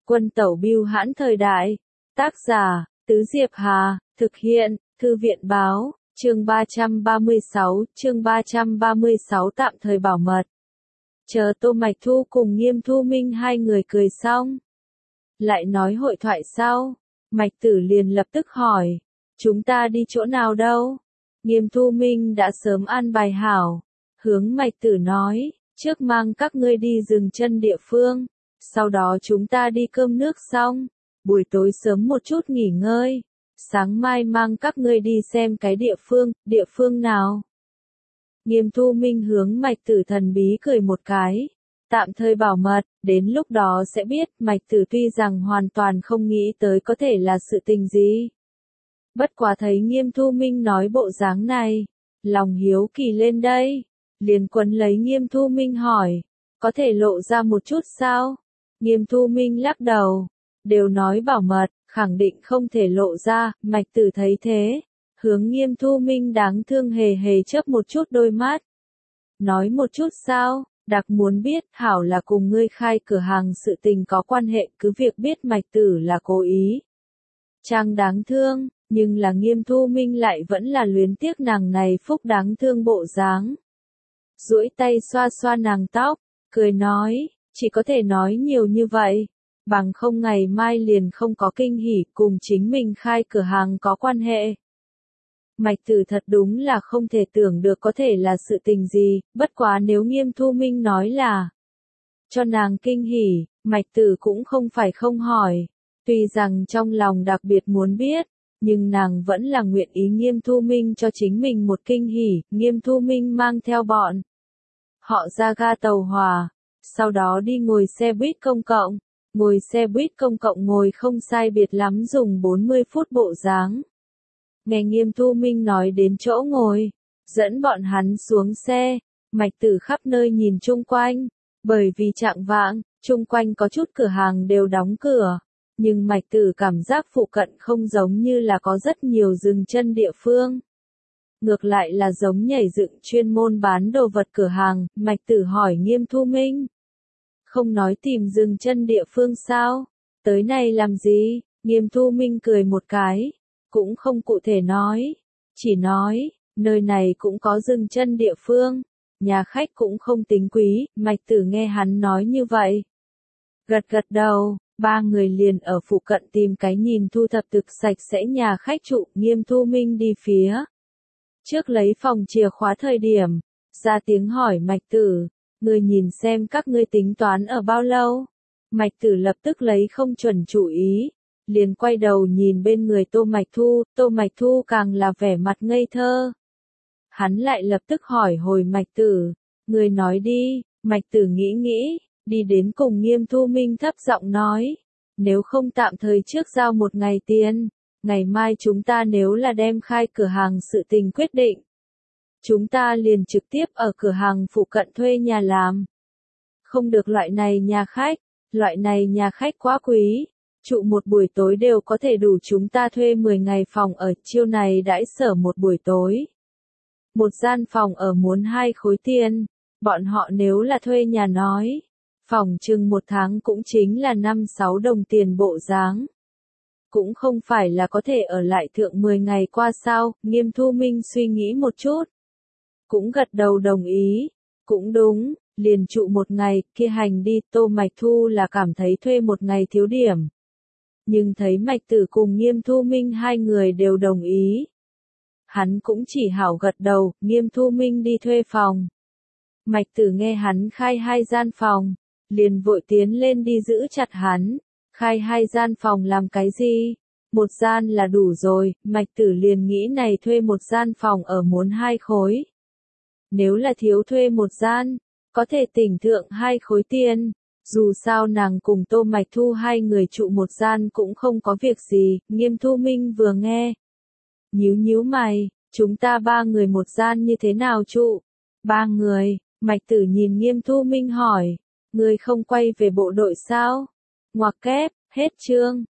Quân tẩu bưu hãn thời đại. Tác giả, Tứ Diệp Hà, thực hiện, Thư viện báo, chương 336 tạm thời bảo mật. Chờ Tô Mạch Thu cùng Nghiêm Thu Minh hai người cười xong. Lại nói hội thoại sau, Mạch Tử liền lập tức hỏi, chúng ta đi chỗ nào đâu? Nghiêm Thu Minh đã sớm an bài hảo, hướng Mạch Tử nói, trước mang các ngươi đi dừng chân địa phương, sau đó chúng ta đi cơm nước xong, buổi tối sớm một chút nghỉ ngơi, sáng mai mang các ngươi đi xem cái địa phương nào? Nghiêm Thu Minh hướng Mạch Tử thần bí cười một cái, tạm thời bảo mật, đến lúc đó sẽ biết. Mạch Tử tuy rằng hoàn toàn không nghĩ tới có thể là sự tình gì. Bất quá thấy Nghiêm Thu Minh nói bộ dáng này, lòng hiếu kỳ lên đây, liền quấn lấy Nghiêm Thu Minh hỏi, có thể lộ ra một chút sao? Nghiêm Thu Minh lắc đầu, đều nói bảo mật, khẳng định không thể lộ ra. Mạch Tử thấy thế, hướng Nghiêm Thu Minh đáng thương hề hề chớp một chút đôi mắt. Nói một chút sao, đặc muốn biết, hảo là cùng ngươi khai cửa hàng sự tình có quan hệ, cứ việc biết Mạch Tử là cố ý. Trang đáng thương, nhưng là Nghiêm Thu Minh lại vẫn là luyến tiếc nàng này phúc đáng thương bộ dáng. Duỗi tay xoa xoa nàng tóc, cười nói, chỉ có thể nói nhiều như vậy, bằng không ngày mai liền không có kinh hỉ, cùng chính mình khai cửa hàng có quan hệ. Mạch Tử thật đúng là không thể tưởng được có thể là sự tình gì, bất quá nếu Nghiêm Thu Minh nói là cho nàng kinh hỉ, Mạch Tử cũng không phải không hỏi, tuy rằng trong lòng đặc biệt muốn biết, nhưng nàng vẫn là nguyện ý Nghiêm Thu Minh cho chính mình một kinh hỉ. Nghiêm Thu Minh mang theo bọn họ ra ga tàu hỏa, sau đó đi ngồi xe buýt công cộng, ngồi không sai biệt lắm dùng 40 phút bộ dáng. Nghe Nghiêm Thu Minh nói đến chỗ ngồi, dẫn bọn hắn xuống xe, Mạch Tử khắp nơi nhìn chung quanh, bởi vì chạng vạng, chung quanh có chút cửa hàng đều đóng cửa, nhưng Mạch Tử cảm giác phụ cận không giống như là có rất nhiều dừng chân địa phương. Ngược lại là giống nhảy dựng chuyên môn bán đồ vật cửa hàng. Mạch Tử hỏi Nghiêm Thu Minh, không nói tìm dừng chân địa phương sao? Tới này làm gì? Nghiêm Thu Minh cười một cái, cũng không cụ thể nói, chỉ nói, nơi này cũng có dừng chân địa phương, nhà khách cũng không tính quý. Mạch Tử nghe hắn nói như vậy, gật đầu, ba người liền ở phụ cận tìm cái nhìn thu thập thực sạch sẽ nhà khách trụ. Nghiêm Thu Minh đi phía trước lấy phòng chìa khóa thời điểm, ra tiếng hỏi Mạch Tử, ngươi nhìn xem các ngươi tính toán ở bao lâu? Mạch Tử lập tức lấy không chuẩn chủ ý, liền quay đầu nhìn bên người Tô Mạch Thu càng là vẻ mặt ngây thơ. Hắn lại lập tức hỏi hồi Mạch Tử, ngươi nói đi. Mạch Tử nghĩ, đi đến cùng Nghiêm Thu Minh thấp giọng nói, nếu không tạm thời trước giao một ngày tiền, ngày mai chúng ta nếu là đem khai cửa hàng sự tình quyết định, chúng ta liền trực tiếp ở cửa hàng phụ cận thuê nhà làm. Không được loại này nhà khách quá quý, trụ một buổi tối đều có thể đủ chúng ta thuê 10 ngày phòng ở. Chiêu này đãi sở một buổi tối, một gian phòng ở muốn 2 khối tiền, bọn họ nếu là thuê nhà nói, phòng chừng một tháng cũng chính là 5-6 đồng tiền bộ dáng. Cũng không phải là có thể ở lại thượng 10 ngày qua sao? Nghiêm Thu Minh suy nghĩ một chút, cũng gật đầu đồng ý, cũng đúng, liền trụ một ngày, kia hành đi. Tô Mạch Thu là cảm thấy thuê một ngày thiếu điểm, nhưng thấy Mạch Tử cùng Nghiêm Thu Minh hai người đều đồng ý, hắn cũng chỉ hảo gật đầu. Nghiêm Thu Minh đi thuê phòng, Mạch Tử nghe hắn khai 2 gian phòng, liền vội tiến lên đi giữ chặt hắn, khai 2 gian phòng làm cái gì? Một gian là đủ rồi. Mạch Tử liền nghĩ này thuê một gian phòng ở muốn 2 khối. Nếu là thiếu thuê một gian, có thể tỉnh thượng 2 khối tiền. Dù sao nàng cùng Tô Mạch Thu hai người trụ một gian cũng không có việc gì. Nghiêm Thu Minh vừa nghe, nhíu mày, chúng ta 3 người một gian như thế nào trụ? 3 người. Mạch Tử nhìn Nghiêm Thu Minh hỏi, ngươi không quay về bộ đội sao? Ngoặc kép, hết chương.